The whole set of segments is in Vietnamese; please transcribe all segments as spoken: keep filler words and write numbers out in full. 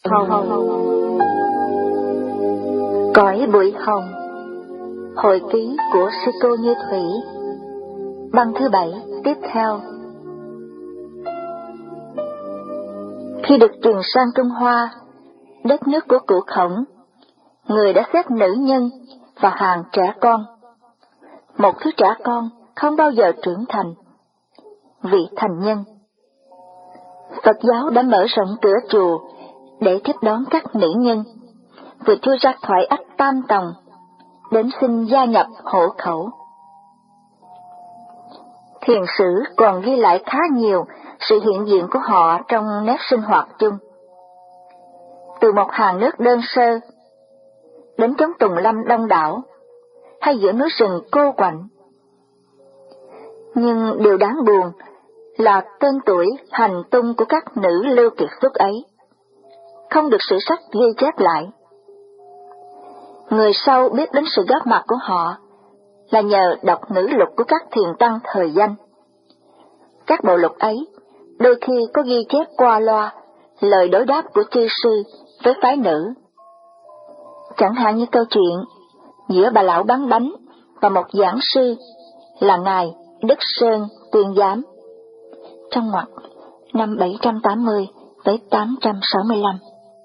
hồng. Cõi bụi hồng. Hồi ký của sư cô Như Thủy. Băng thứ bảy tiếp theo. Khi được truyền sang Trung Hoa, đất nước của cụ Khổng, người đã xếp nữ nhân vào hàng trẻ con. Một thứ trẻ con không bao giờ trưởng thành, vị thành nhân. Phật giáo đã mở rộng cửa chùa để tiếp đón các nữ nhân, vừa chui ra khỏi ách tam tòng, đến xin gia nhập hộ khẩu. Thiền sử còn ghi lại khá nhiều sự hiện diện của họ trong nét sinh hoạt chung. Từ một hàng nước đơn sơ, đến chốn tùng lâm đông đảo, hay giữa núi rừng cô quạnh. Nhưng điều đáng buồn là tên tuổi hành tung của các nữ lưu kiệt xuất ấy không được sử sách ghi chép lại. Người sau biết đến sự góp mặt của họ là nhờ đọc nữ lục của các thiền tăng thời danh. Các bộ lục ấy đôi khi có ghi chép qua loa lời đối đáp của chư sư với phái nữ. Chẳng hạn như câu chuyện giữa bà lão bán bánh và một giảng sư là ngài Đức Sơn Tuyên Giám, trong ngoặc năm bảy trăm tám mươi tới tám trăm sáu mươi lăm.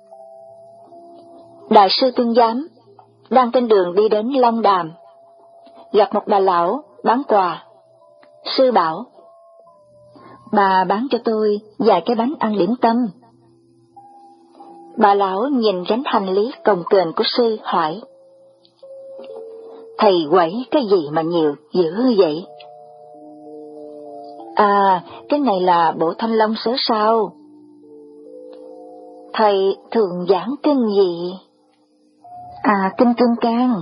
Đại sư Tuyên Giám đang trên đường đi đến Long Đàm, gặp một bà lão bán quà. Sư bảo: "Bà bán cho tôi vài cái bánh ăn điểm tâm." Bà lão nhìn gánh hành lý cồng kềnh của sư hỏi: "Thầy quẩy cái gì mà nhiều dữ vậy?" "À, cái này là bộ Thanh Long sớ sao." "Thầy thường giảng kinh gì?" "À, kinh Kim Cang."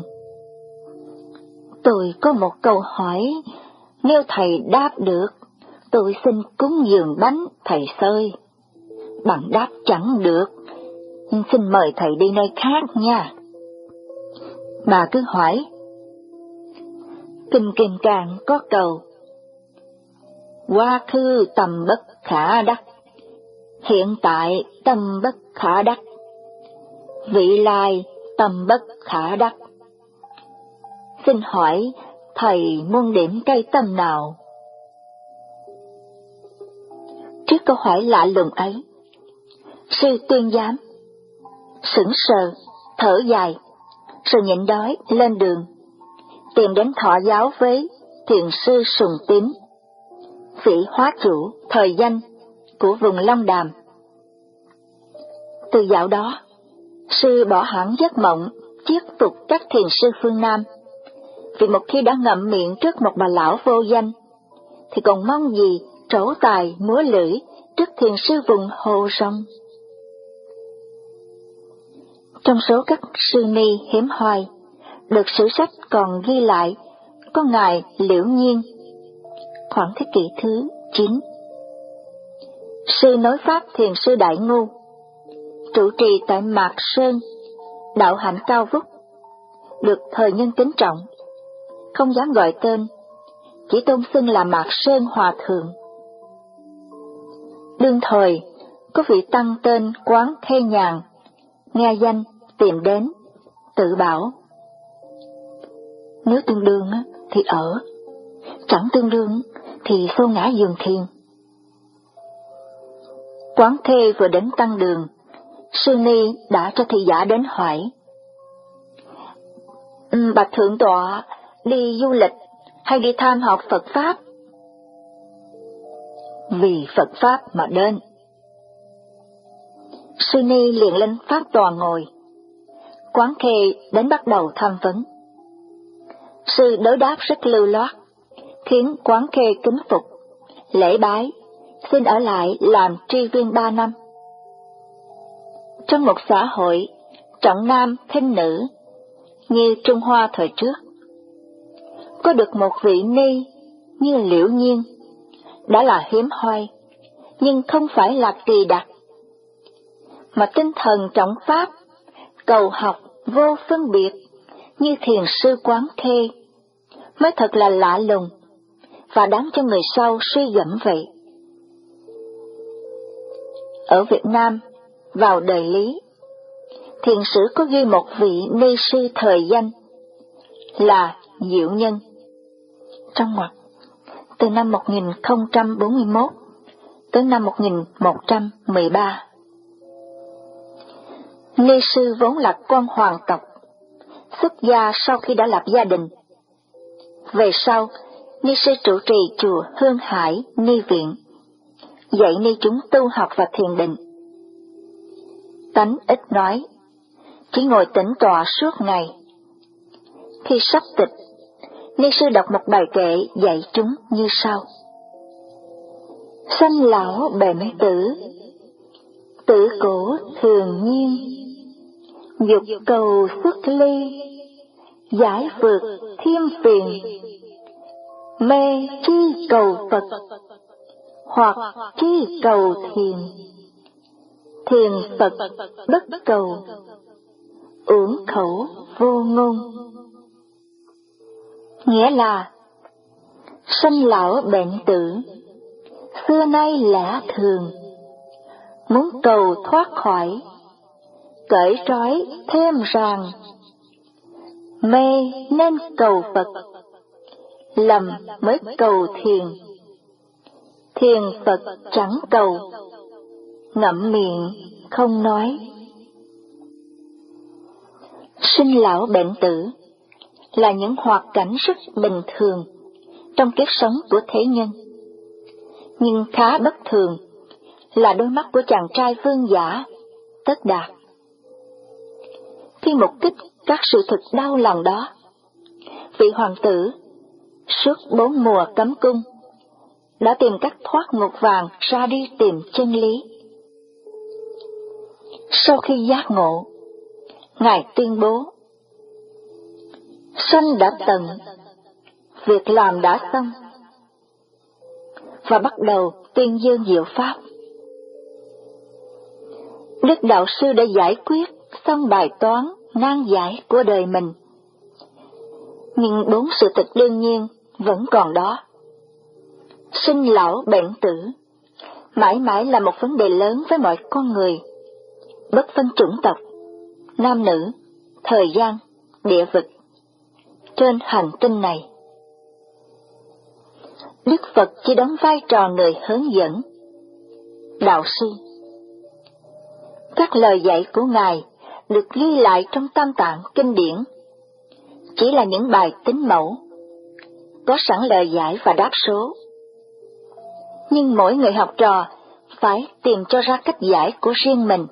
"Tôi có một câu hỏi, nếu thầy đáp được, tôi xin cúng dường bánh thầy xơi. Bằng đáp chẳng được, xin mời thầy đi nơi khác nha." Bà cứ hỏi. Kinh Kim Cang có câu: "Quá khứ tâm bất khả đắc, hiện tại tâm bất khả đắc, vị lai tâm bất khả đắc." Xin hỏi thầy muốn điểm cây tâm nào? Trước câu hỏi lạ lùng ấy, sư Tuyên Giám sững sờ, thở dài, rồi nhịn đói lên đường, tìm đến thọ giáo với thiền sư Sùng Tín, vị hóa chủ thời danh của vùng Long Đàm. Từ dạo đó, sư bỏ hẳn giấc mộng chiết phục các thiền sư phương Nam, vì một khi đã ngậm miệng trước một bà lão vô danh, thì còn mong gì trổ tài múa lưỡi trước thiền sư vùng Hồ Sông. Trong số các sư ni hiếm hoi được sử sách còn ghi lại có ngài Liễu Nhiên, khoảng thế kỷ thứ chín. Sư nối pháp thiền sư Đại Ngu, trụ trì tại Mạc Sơn, đạo hạnh cao vút, được thời nhân kính trọng, không dám gọi tên, chỉ tôn xưng là Mạc Sơn Hòa Thượng. Đương thời, có vị tăng tên Quán Khê Nhàn, nghe danh tìm đến, tự bảo: "Nếu tương đương thì ở, chẳng tương đương thì xô ngã giường thiền." Quán Khê vừa đến tăng đường, sư ni đã cho thị giả đến hỏi: "Bạch thượng tọa đi du lịch hay đi tham học Phật Pháp?" "Vì Phật Pháp mà đến." Sư ni liền lên pháp tòa ngồi. Quán Khê đến bắt đầu tham vấn. Sư đối đáp rất lưu loát, khiến Quán Khê kính phục, lễ bái, xin ở lại làm tri viên ba năm. Trong một xã hội trọng nam khinh nữ như Trung Hoa thời trước, có được một vị ni như Liễu Nhiên đã là hiếm hoi, nhưng không phải là kỳ đặc, mà tinh thần trọng pháp, cầu học vô phân biệt như thiền sư Quán Khê mới thật là lạ lùng và đáng cho người sau suy gẫm vậy. Ở Việt Nam, vào đời Lý, thiền sử có ghi một vị ni sư thời danh là Diệu Nhân. Trong ngoặc, từ năm một nghìn không trăm bốn mươi mốt tới năm một nghìn một trăm mười ba. Ni sư vốn là con hoàng tộc, xuất gia sau khi đã lập gia đình. Về sau, ni sư trụ trì chùa Hương Hải Ni Viện, dạy ni chúng tu học và thiền định. Tánh ít nói, chỉ ngồi tĩnh tọa suốt ngày. Khi sắp tịch, ni sư đọc một bài kệ dạy chúng như sau: Sanh lão bệnh tử, tử cổ thường nhiên, dục cầu xuất ly, giải vượt thiên phiền, mê chi cầu Phật, hoặc chi cầu thiền, thiền Phật bất cầu, uổng khẩu vô ngôn. Nghĩa là, sanh lão bệnh tử, xưa nay lẽ thường, muốn cầu thoát khỏi, cởi trói thêm ràng, mê nên cầu Phật, lầm mới cầu thiền, thiền Phật chẳng cầu, ngậm miệng không nói. Sinh lão bệnh tử là những hoạt cảnh rất bình thường trong kiếp sống của thế nhân, nhưng khá bất thường là đôi mắt của chàng trai vương giả Tất Đạt. Khi mục kích các sự thực đau lòng đó, vị hoàng tử suốt bốn mùa cấm cung đã tìm cách thoát ngục vàng ra đi tìm chân lý. Sau khi giác ngộ, Ngài tuyên bố: Sanh đã tận, việc làm đã xong, và bắt đầu tuyên dương diệu pháp. Đức Đạo Sư đã giải quyết xong bài toán nan giải của đời mình, nhưng bốn sự thật đương nhiên vẫn còn đó. Sinh lão bệnh tử mãi mãi là một vấn đề lớn với mọi con người, bất phân chủng tộc, nam nữ, thời gian, địa vực, trên hành tinh này. Đức Phật chỉ đóng vai trò người hướng dẫn, đạo sư. Các lời dạy của Ngài được ghi lại trong Tam Tạng kinh điển, chỉ là những bài tính mẫu, có sẵn lời giải và đáp số. Nhưng mỗi người học trò phải tìm cho ra cách giải của riêng mình.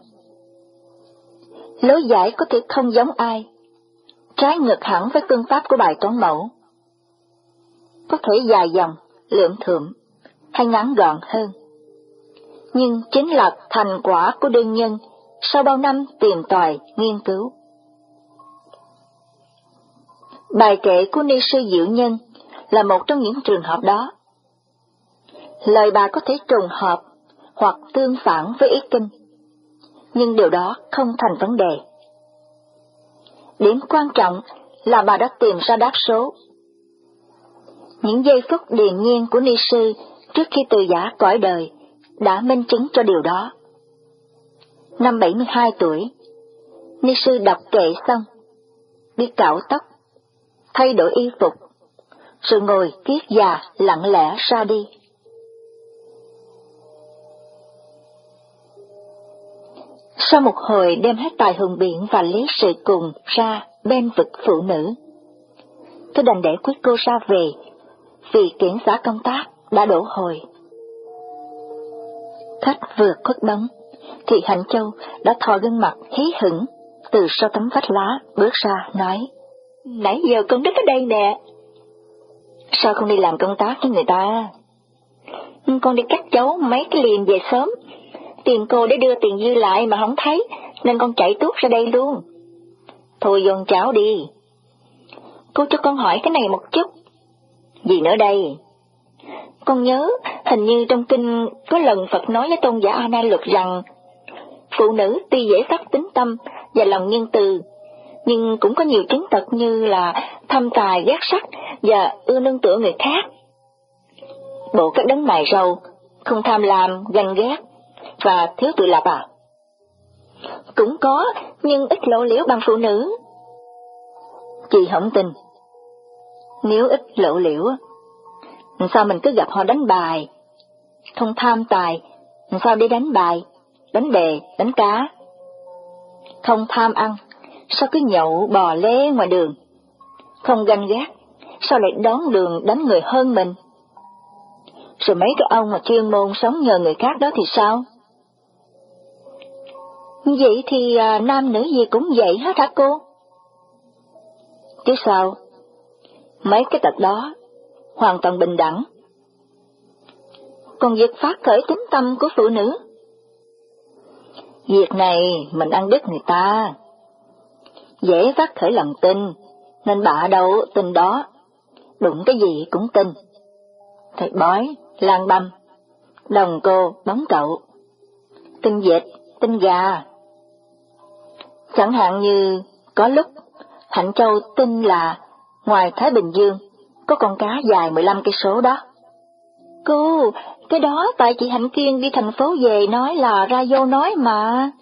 Lối giải có thể không giống ai, trái ngược hẳn với phương pháp của bài toán mẫu. Có thể dài dòng, lượm thượm, hay ngắn gọn hơn. Nhưng chính là thành quả của đương nhân sau bao năm tìm tòi, nghiên cứu. Bài kệ của ni sư Diệu Nhân là một trong những trường hợp đó. Lời bà có thể trùng hợp hoặc tương phản với ý kinh, nhưng điều đó không thành vấn đề. Điểm quan trọng là bà đã tìm ra đáp số. Những giây phút điềm nhiên của ni sư trước khi từ giã cõi đời đã minh chứng cho điều đó. Năm bảy mươi hai tuổi, ni sư đọc kệ xong, đi cạo tóc, thay đổi y phục, rồi ngồi kiết già lặng lẽ ra đi. Sau một hồi đem hết tài hùng biện và lý sự cùng ra bên vực phụ nữ, tôi đành để quý cô ra về, vì kiển xã công tác đã đổ hồi. Khách vừa khuất bóng, thì Hạnh Châu đã thò gương mặt hí hửng từ sau tấm vách lá bước ra nói: Nãy giờ con đứng ở đây nè. Sao không đi làm công tác với người ta? Con đi cắt dấu mấy cái liềm về sớm, tìm cô để đưa tiền dư lại mà không thấy, nên con chạy tuốt ra đây luôn. Thôi dồn cháo đi. Cô cho con hỏi cái này một chút. Gì nữa đây? Con nhớ hình như trong kinh có lần Phật nói với tôn giả A Nan Luật rằng phụ nữ tuy dễ phát tính tâm và lòng nhân từ, nhưng cũng có nhiều chứng tật như là tham tài ghét sắc và ưa nương tựa người khác. Bộ các đấng mài râu, không tham lam, ganh ghét và thiếu tự lập à? Cũng có nhưng ít lộ liễu bằng phụ nữ. Chị không tin. Nếu ít lộ liễu, sao mình cứ gặp họ đánh bài? Không tham tài, sao đi đánh bài, đánh đề, đánh cá? Không tham ăn, sao cứ nhậu bò lê ngoài đường? Không ganh ghét, sao lại đón đường đánh người hơn mình? Rồi mấy cái ông mà chuyên môn sống nhờ người khác đó thì sao? Vậy thì à, nam nữ gì cũng vậy hết hả cô? Chứ sao? Mấy cái tật đó hoàn toàn bình đẳng. Còn việc phát khởi tính tâm của phụ nữ, việc này mình ăn đứt người ta. Dễ phát khởi lòng tin, nên bạ đâu tin đó, đụng cái gì cũng tin. Thầy bói, lang băm, đồng cô, bóng cậu, tin vịt, tin gà. Chẳng hạn như có lúc Hạnh Châu tin là ngoài Thái Bình Dương có con cá dài mười lăm cây số đó. Cô, cái đó tại chị Hạnh Kiên đi thành phố về nói là ra vô nói mà.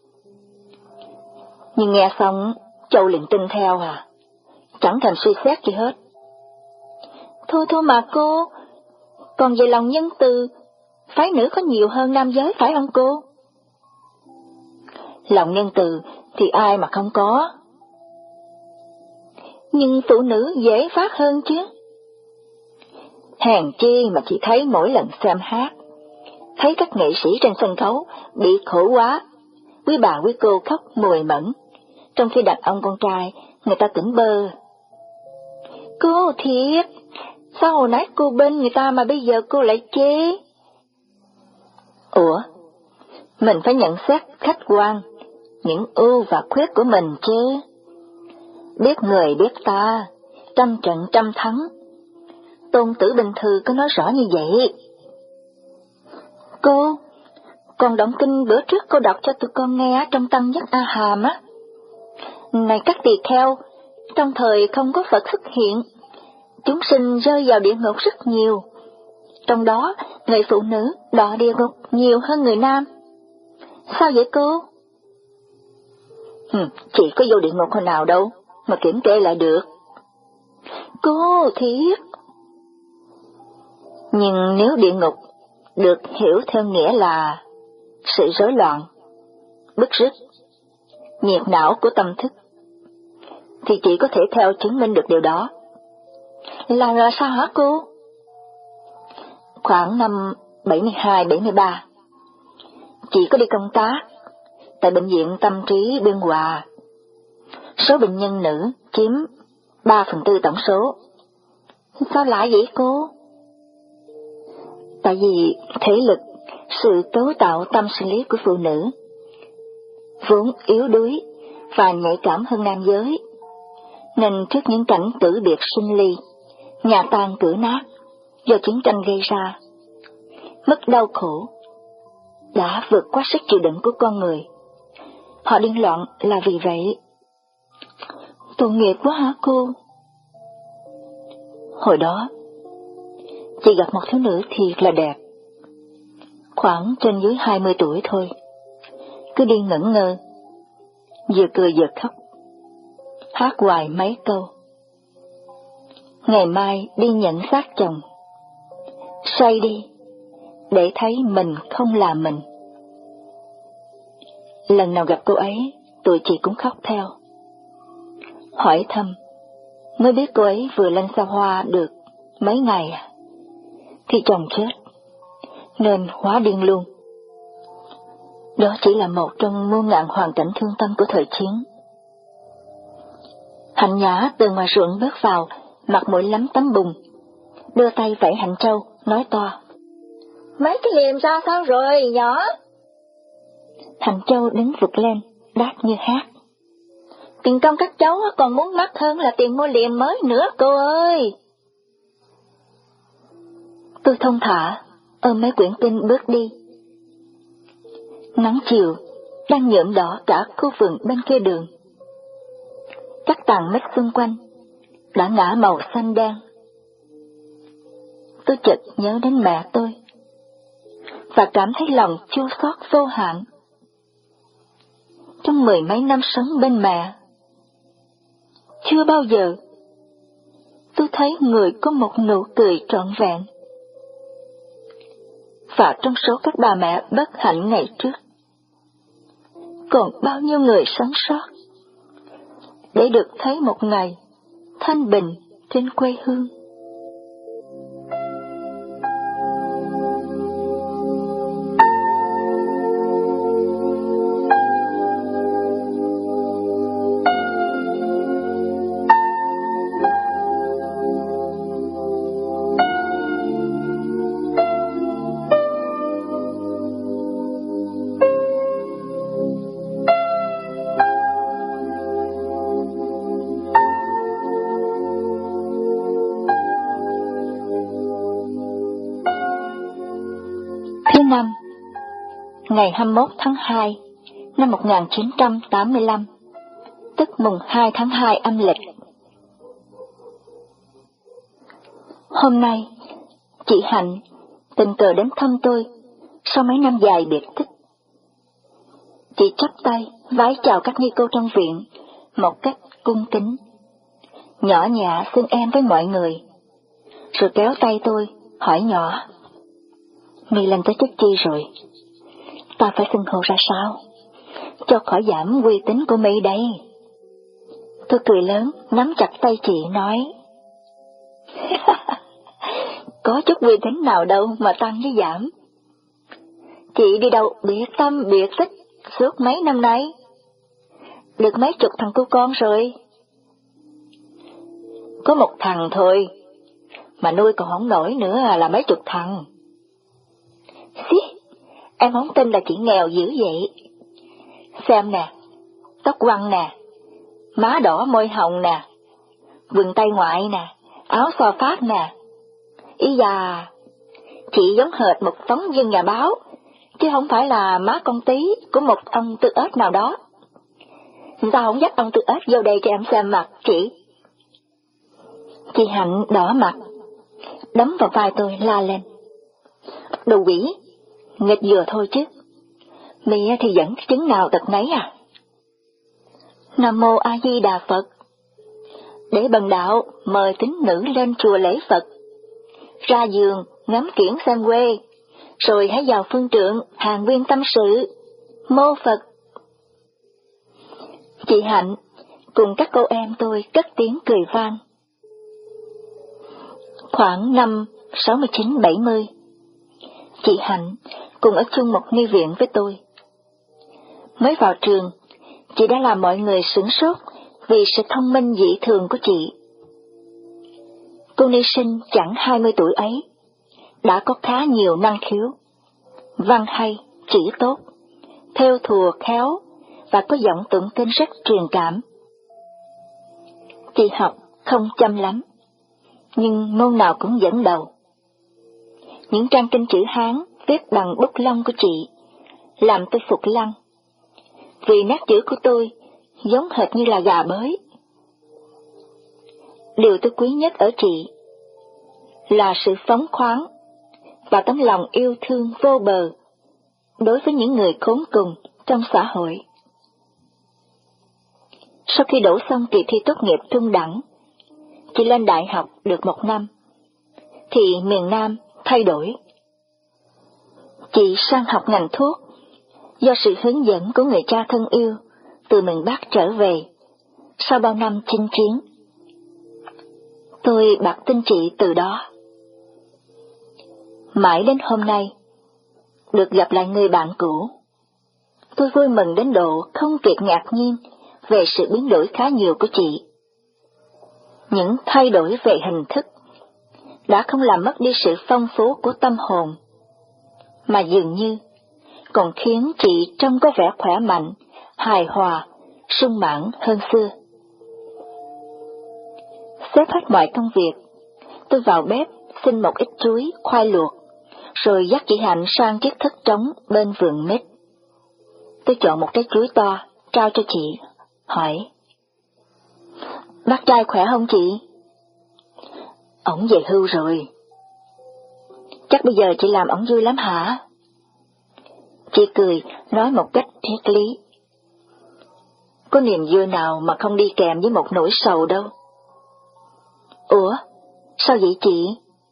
Nhưng nghe xong, Châu liền tin theo à, chẳng thèm suy xét gì hết. Thôi thôi mà cô, còn về lòng nhân từ, phái nữ có nhiều hơn nam giới phải không cô? Lòng nhân từ thì ai mà không có. Nhưng phụ nữ dễ phát hơn chứ. Hèn chi mà chị thấy mỗi lần xem hát, thấy các nghệ sĩ trên sân khấu bị khổ quá, quý bà quý cô khóc mùi mẫn, trong khi đàn ông con trai người ta tỉnh bơ. Cô thiệt, sao hồi nãy cô bên người ta mà bây giờ cô lại chê? Ủa, mình phải nhận xét khách quan những ưu và khuyết của mình chứ. Biết người biết ta, trăm trận trăm thắng. Tôn Tử Bình Thư có nói rõ như vậy. Cô, còn động kinh bữa trước cô đọc cho tụi con nghe trong Tăng Nhất A Hàm á. Này các tỳ kheo, trong thời không có Phật xuất hiện, chúng sinh rơi vào địa ngục rất nhiều. Trong đó, người phụ nữ đọa địa ngục nhiều hơn người nam. Sao vậy cô? Ừ, chị có vô địa ngục hồi nào đâu, mà kiểm kê lại được. Cô thiệt. Nhưng nếu địa ngục được hiểu theo nghĩa là sự rối loạn, bứt rứt, nhiệt não của tâm thức, thì chị có thể theo chứng minh được điều đó. Là là sao hả cô? Khoảng năm bảy mươi hai bảy mươi ba, chị có đi công tác tại Bệnh viện Tâm trí Biên Hòa. Số bệnh nhân nữ chiếm ba phần tư tổng số. Sao lại vậy cô? Tại vì thể lực, sự cấu tạo tâm sinh lý của phụ nữ vốn yếu đuối và nhạy cảm hơn nam giới, nên trước những cảnh tử biệt sinh ly, nhà tan cửa nát do chiến tranh gây ra, mất đau khổ đã vượt qua sức chịu đựng của con người. Họ điên loạn là vì vậy. Tội nghiệp quá hả cô? Hồi đó, chị gặp một thiếu nữ thiệt là đẹp, khoảng trên dưới hai mươi tuổi thôi, cứ đi ngẩn ngơ, vừa cười vừa khóc, hát hoài mấy câu. Ngày mai đi nhận xác chồng, say đi, để thấy mình không là mình. Lần nào gặp cô ấy, tụi chị cũng khóc theo. Hỏi thăm, mới biết cô ấy vừa lên xa hoa được mấy ngày à, thì chồng chết, nên hóa điên luôn. Đó chỉ là một trong muôn ngàn hoàn cảnh thương tâm của thời chiến. Hạnh Nhã từ ngoài ruộng bước vào, mặt mũi lắm tấm bùn, đưa tay vẫy Hạnh Châu, nói to: Mấy cái liềm ra sao rồi, nhỏ? Hạnh Châu đứng vụt lên, đáp như hát: Tiền công các cháu còn muốn mắc hơn là tiền mua liềm mới nữa cô ơi. Tôi thông thả, ôm mấy quyển kinh bước đi. Nắng chiều đang nhuộm đỏ cả khu vườn bên kia đường. Các tàn mít xung quanh đã ngả màu xanh đen. Tôi chợt nhớ đến mẹ tôi và cảm thấy lòng chua xót vô hạn. trong mười mấy năm sống bên mẹ, chưa bao giờ tôi thấy người có một nụ cười trọn vẹn. Và trong số các bà mẹ bất hạnh ngày trước, còn bao nhiêu người sống sót để được thấy một ngày thanh bình trên quê hương. Thứ năm, ngày hai mươi mốt tháng hai năm một nghìn chín trăm tám mươi lăm, tức mùng hai tháng hai âm lịch. Hôm nay, chị Hạnh tình cờ đến thăm tôi sau mấy năm dài biệt tích. Chị chắp tay vái chào các ni cô trong viện một cách cung kính, nhỏ nhẹ xưng em với mọi người, rồi kéo tay tôi hỏi nhỏ: "Mi lên tới chức chi rồi? Ta phải xưng hô ra sao cho khỏi giảm uy tín của Mi đây?" Tôi cười lớn, nắm chặt tay chị nói: "Có chút uy tín nào đâu mà tăng với giảm. Chị đi đâu biệt tâm biệt tích suốt mấy năm nay, được mấy chục thằng cu con rồi." "Có một thằng thôi, mà nuôi còn không nổi nữa là mấy chục thằng." "Xí, em không tin là chị nghèo dữ vậy. Xem nè, tóc quăn nè, má đỏ môi hồng nè, quần tay ngoại nè, áo xò phát nè. Ý da, chị giống hệt một phóng viên nhà báo, chứ không phải là má con tí của một ông Tư Ếch nào đó. Sao không dắt ông Tư Ếch vô đây cho em xem mặt chị?" Chị Hạnh đỏ mặt, đấm vào vai tôi la lên: "Đồ quỷ, nghịch vừa thôi chứ. Mi thì dẫn chứng nào tật nấy à?" Nam mô A Di Đà Phật. Để bần đạo mời tín nữ lên chùa lễ Phật, ra giường ngắm kiển xem quê, rồi hãy vào phương trượng hàng nguyên tâm sự. Mô Phật. Chị Hạnh cùng các cô em tôi cất tiếng cười vang. Khoảng năm sáu mươi chín bảy mươi, chị Hạnh cùng ở chung một ni viện với tôi. Mới vào trường, chị đã làm mọi người sửng sốt vì sự thông minh dị thường của chị. Cô ni sinh chẳng hai mươi tuổi ấy, đã có khá nhiều năng khiếu, văn hay, chữ tốt, thêu thùa khéo và có giọng tụng kinh rất truyền cảm. Chị học không chăm lắm, nhưng môn nào cũng dẫn đầu. Những trang kinh chữ Hán viết bằng bút lông của chị làm tôi phục lăng, vì nét chữ của tôi giống hệt như là gà bới. Điều tôi quý nhất ở chị là sự phóng khoáng và tấm lòng yêu thương vô bờ đối với những người khốn cùng trong xã hội. Sau khi đổ xong kỳ thi tốt nghiệp trung đẳng, chị lên đại học được một năm, thì miền Nam thay đổi. Chị sang học ngành thuốc, do sự hướng dẫn của người cha thân yêu từ miền Bắc trở về, sau bao năm chinh chiến. Tôi bạc tin chị từ đó. Mãi đến hôm nay, được gặp lại người bạn cũ, tôi vui mừng đến độ không kịp ngạc nhiên về sự biến đổi khá nhiều của chị. Những thay đổi về hình thức đã không làm mất đi sự phong phú của tâm hồn, mà dường như còn khiến chị trông có vẻ khỏe mạnh, hài hòa, sung mãn hơn xưa. Xếp hết mọi công việc, tôi vào bếp xin một ít chuối, khoai luộc, rồi dắt chị Hạnh sang chiếc thất trống bên vườn mít. Tôi chọn một trái chuối to, trao cho chị, hỏi: "Bác trai khỏe không chị?" "Ổng về hưu rồi." "Chắc bây giờ chị làm ổng vui lắm hả?" Chị cười, nói một cách triết lý: có niềm vui nào mà không đi kèm với một nỗi sầu đâu. Ủa, sao vậy chị?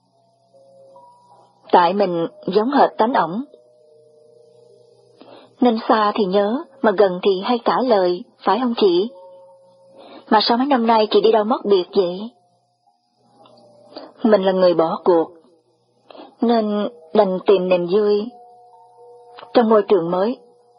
Tại mình giống hệt tánh ổng. Nên xa thì nhớ, mà gần thì hay cãi lời, phải không chị? Mà sao mấy năm nay chị đi đâu mất biệt vậy? Mình là người bỏ cuộc, nên đành tìm niềm vui trong môi trường mới.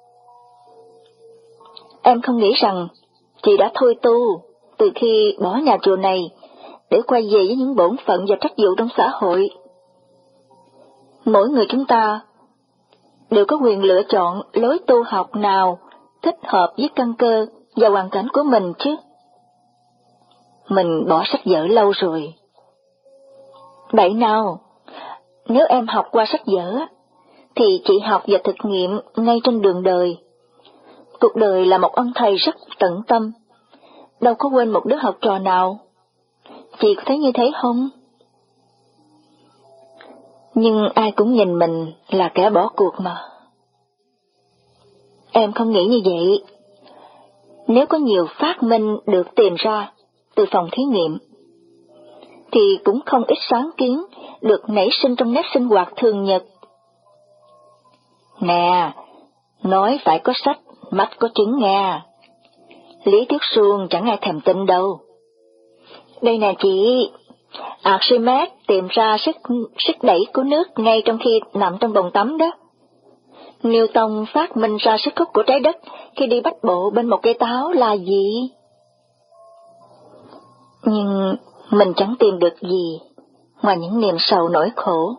Em không nghĩ rằng chị đã thôi tu từ khi bỏ nhà chùa này để quay về với những bổn phận và trách vụ trong xã hội. Mỗi người chúng ta đều có quyền lựa chọn lối tu học nào thích hợp với căn cơ và hoàn cảnh của mình chứ. Mình bỏ sách vở lâu rồi. Vậy nào, nếu em học qua sách vở, thì chị học và thực nghiệm ngay trên đường đời. Cuộc đời là một ông thầy rất tận tâm, đâu có quên một đứa học trò nào. Chị có thấy như thế không? Nhưng ai cũng nhìn mình là kẻ bỏ cuộc mà. Em không nghĩ như vậy. Nếu có nhiều phát minh được tìm ra từ phòng thí nghiệm, thì cũng không ít sáng kiến được nảy sinh trong nét sinh hoạt thường nhật. Nè, nói phải có sách, mắt có trứng nghe. Lý thuyết suông chẳng ai thèm tin đâu. Đây nè chị, Archimedes tìm ra sức, sức đẩy của nước ngay trong khi nằm trong bồn tắm đó. Newton phát minh ra sức hút của trái đất khi đi bách bộ bên một cây táo là gì? Nhưng mình chẳng tìm được gì ngoài những niềm sầu nỗi khổ.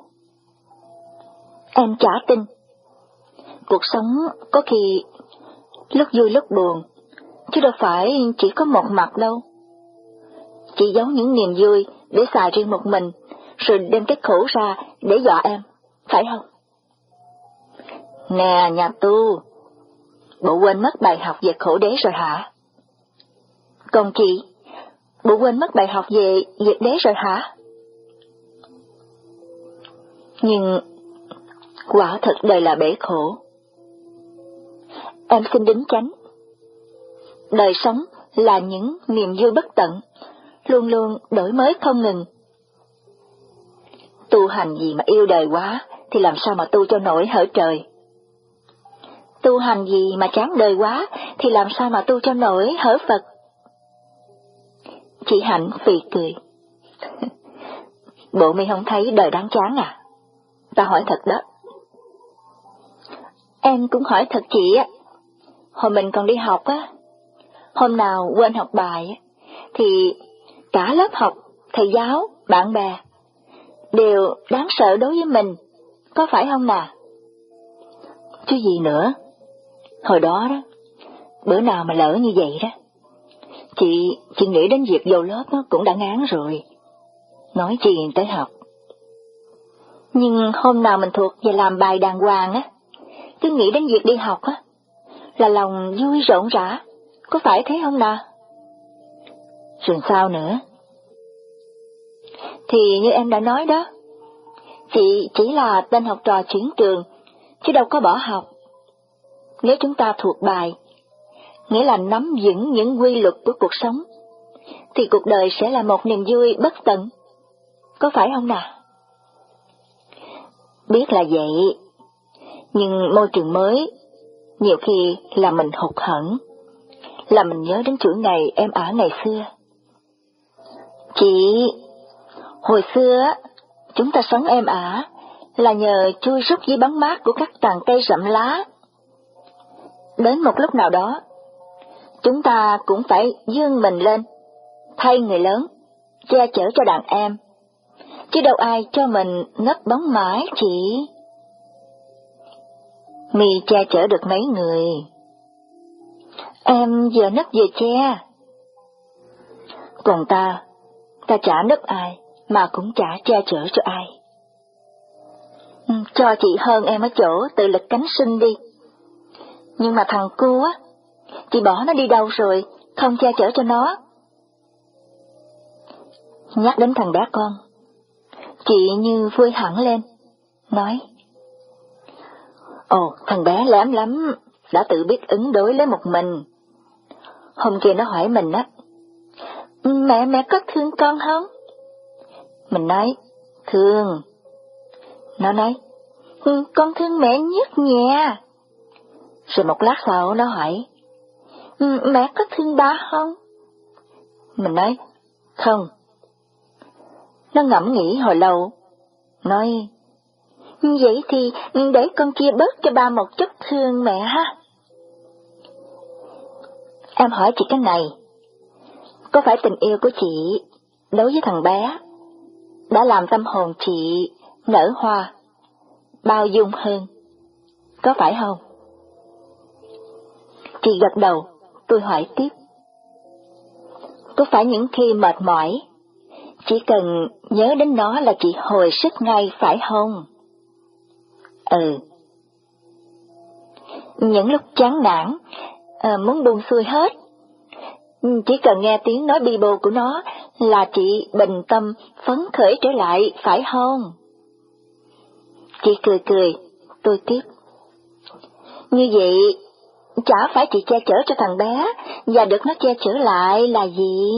Em chả tin. Cuộc sống có khi lúc vui lúc buồn, chứ đâu phải chỉ có một mặt đâu. Chị giấu những niềm vui để xài riêng một mình, rồi đem cái khổ ra để dọa em, phải không? Nè nhà tu, bộ quên mất bài học về khổ đế rồi hả? Còn chị, bộ quên mất bài học về diệt đế rồi hả? Nhưng quả thật đời là bể khổ. Em xin đính chánh. Đời sống là những niềm vui bất tận, luôn luôn đổi mới không ngừng. Tu hành gì mà yêu đời quá, thì làm sao mà tu cho nổi hở trời. Tu hành gì mà chán đời quá, thì làm sao mà tu cho nổi hở Phật. Chị Hạnh phì cười. Bộ mi không thấy đời đáng chán à? Ta hỏi thật đó. Em cũng hỏi thật chị á. Hồi mình còn đi học á, hôm nào quên học bài thì cả lớp học, thầy giáo, bạn bè đều đáng sợ đối với mình, có phải không nào? Chứ gì nữa. Hồi đó đó, bữa nào mà lỡ như vậy đó, chị chị nghĩ đến việc vô lớp đó cũng đã ngán rồi, nói chi tới học. Nhưng hôm nào mình thuộc về làm bài đàng hoàng á, cứ nghĩ đến việc đi học á, là lòng vui rộn rã, có phải thế không nào? Rồi sao nữa? Thì như em đã nói đó, chị chỉ là tên học trò chuyển trường, chứ đâu có bỏ học. Nếu chúng ta thuộc bài, nghĩa là nắm vững những quy luật của cuộc sống, thì cuộc đời sẽ là một niềm vui bất tận, có phải không nào? Biết là vậy, nhưng môi trường mới nhiều khi là mình hụt hẫng, là mình nhớ đến chuỗi ngày em ở ngày xưa. Chị, hồi xưa chúng ta sống êm ả là nhờ chui rút dưới bóng mát của các tàn cây rậm lá. Đến một lúc nào đó, chúng ta cũng phải vươn mình lên, thay người lớn, che chở cho đàn em, chứ đâu ai cho mình nấp bóng mãi chị. Mi che chở được mấy người, em vừa nấp vừa che. Còn ta, ta chả nấp ai, mà cũng chả che chở cho ai. Cho chị hơn em ở chỗ tự lực cánh sinh đi. Nhưng mà thằng cu á, chị bỏ nó đi đâu rồi, không che chở cho nó. Nhắc đến thằng bé con, chị như vui hẳn lên, nói: Ồ, thằng bé lém lắm, đã tự biết ứng đối lấy một mình. Hôm kia nó hỏi mình á, mẹ mẹ có thương con không? Mình nói, thương. Nó nói, ừ, con thương mẹ nhất nha. Rồi một lát sau nó hỏi, ừ, mẹ có thương ba không? Mình nói, không. Nó ngẫm nghĩ hồi lâu, nói, vậy thì để con kia bớt cho ba một chút thương mẹ ha. Em hỏi chị cái này, có phải tình yêu của chị đối với thằng bé đã làm tâm hồn chị nở hoa, bao dung hơn, có phải không? Chị gật đầu, tôi hỏi tiếp. Có phải những khi mệt mỏi, chỉ cần nhớ đến nó là chị hồi sức ngay phải không? Ừ. Những lúc chán nản, à, muốn buông xuôi hết, chỉ cần nghe tiếng nói bi bô của nó là chị bình tâm, phấn khởi trở lại, phải không? Chị cười cười, tôi tiếp. Như vậy, chả phải chị che chở cho thằng bé, và được nó che chở lại là gì?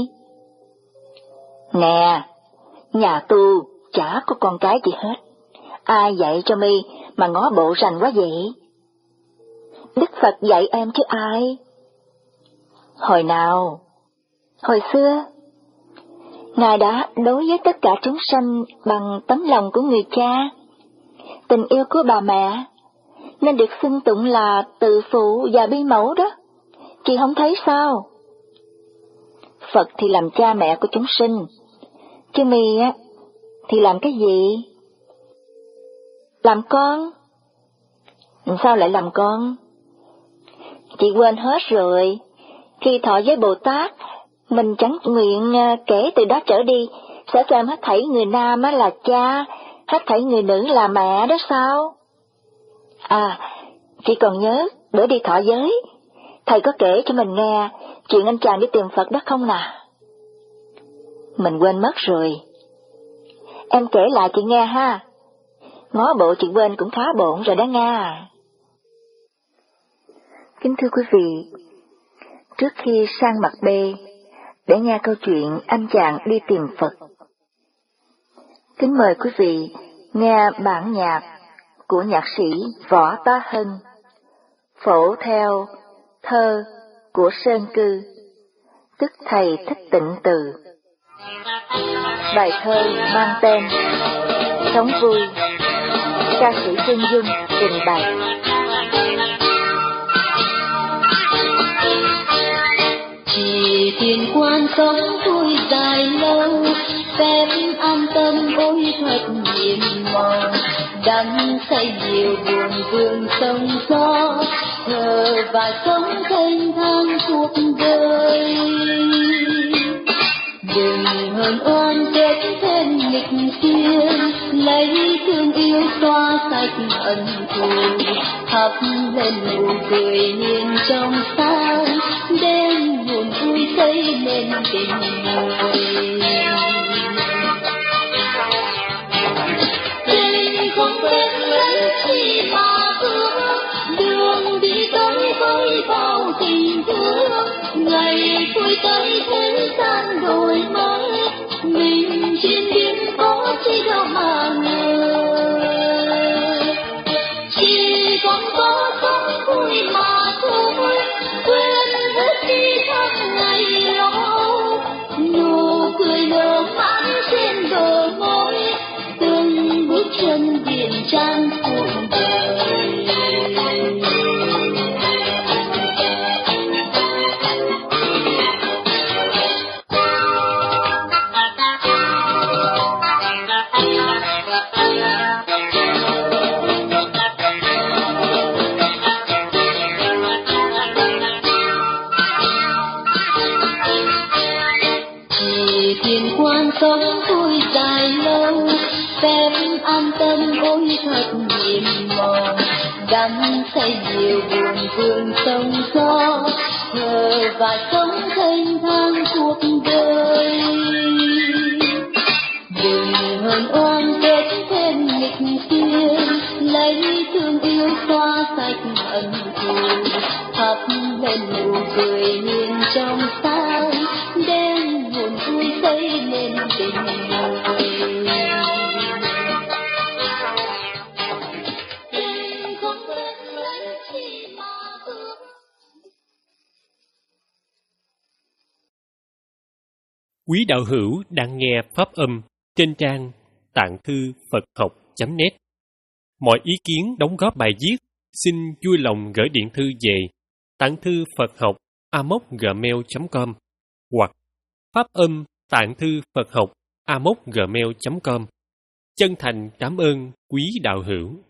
Nè, nhà tu chả có con cái gì hết, ai dạy cho mi mà ngó bộ rành quá vậy? Đức Phật dạy em chứ ai? Hồi nào? Hồi xưa. Ngài đã đối với tất cả chúng sanh bằng tấm lòng của người cha, tình yêu của bà mẹ, nên được xưng tụng là từ phụ và bi mẫu đó. Chị không thấy sao? Phật thì làm cha mẹ của chúng sinh, chứ mi á thì làm cái gì? Làm con. Sao lại làm con? Chị quên hết rồi. Khi thọ với Bồ Tát, mình chẳng nguyện kể từ đó trở đi sẽ xem hết thảy người nam là cha, hết thảy người nữ là mẹ đó sao? À, chị còn nhớ bữa đi thọ giới, thầy có kể cho mình nghe chuyện anh chàng đi tìm Phật đó không nào? Mình quên mất rồi. Em kể lại chị nghe ha. Ngó bộ chị quên cũng khá bộn rồi đó nha. Kính thưa quý vị, trước khi sang mặt B để nghe câu chuyện anh chàng đi tìm Phật, kính mời quý vị nghe bản nhạc của nhạc sĩ Võ Tá Hân, phổ theo thơ của Sơn Cư, tức Thầy Thích Tịnh Từ. Bài thơ mang tên Sống Vui, ca sĩ Phương Dung trình bày. Chỉ thiền quan sống vui dài lâu, phép an tâm ôi thật nhiệm màu, đắm say nhiều buồn vương sông gió, thờ và sống thanh thang cuộc đời. Đừng hờn oan kết thêm nghịch thiên, lấy thương yêu xóa sạch ân thù, thắp lên nụ cười hiền trong sáng, đêm buồn vui xây nên tình người. Tình không biết lấy chi mà thương, đường đi tới với bao tình thương, ngày vui tới thế gian đổi mới, mình trên biển có chi đâu mà ngờ. Chỉ còn có sống vui mà thôi, quên hết đi tháng ngày lâu, nụ cười nở mãi trên bờ môi, từng bước chân điển trang cuộc đời. Sống vui dài lâu, phép an tâm ôi thật nhiệm màu, đắm say nhiều buồn vương sông gió, thờ và sống thanh thang cuộc đời. Đừng hờn oan kết thêm nghịch thiên, lấy thương yêu xóa sạch ân thù, thắp lên nụ cười hiền trong Quý đạo hữu đang nghe pháp âm trên trang tạng thư Phật học chấm net. Mọi ý kiến đóng góp bài viết xin vui lòng gửi điện thư về tạng thư Phật học a m o c gmail chấm com hoặc pháp âm tạng thư Phật học a m o c gmail chấm com. Chân thành cảm ơn quý đạo hữu.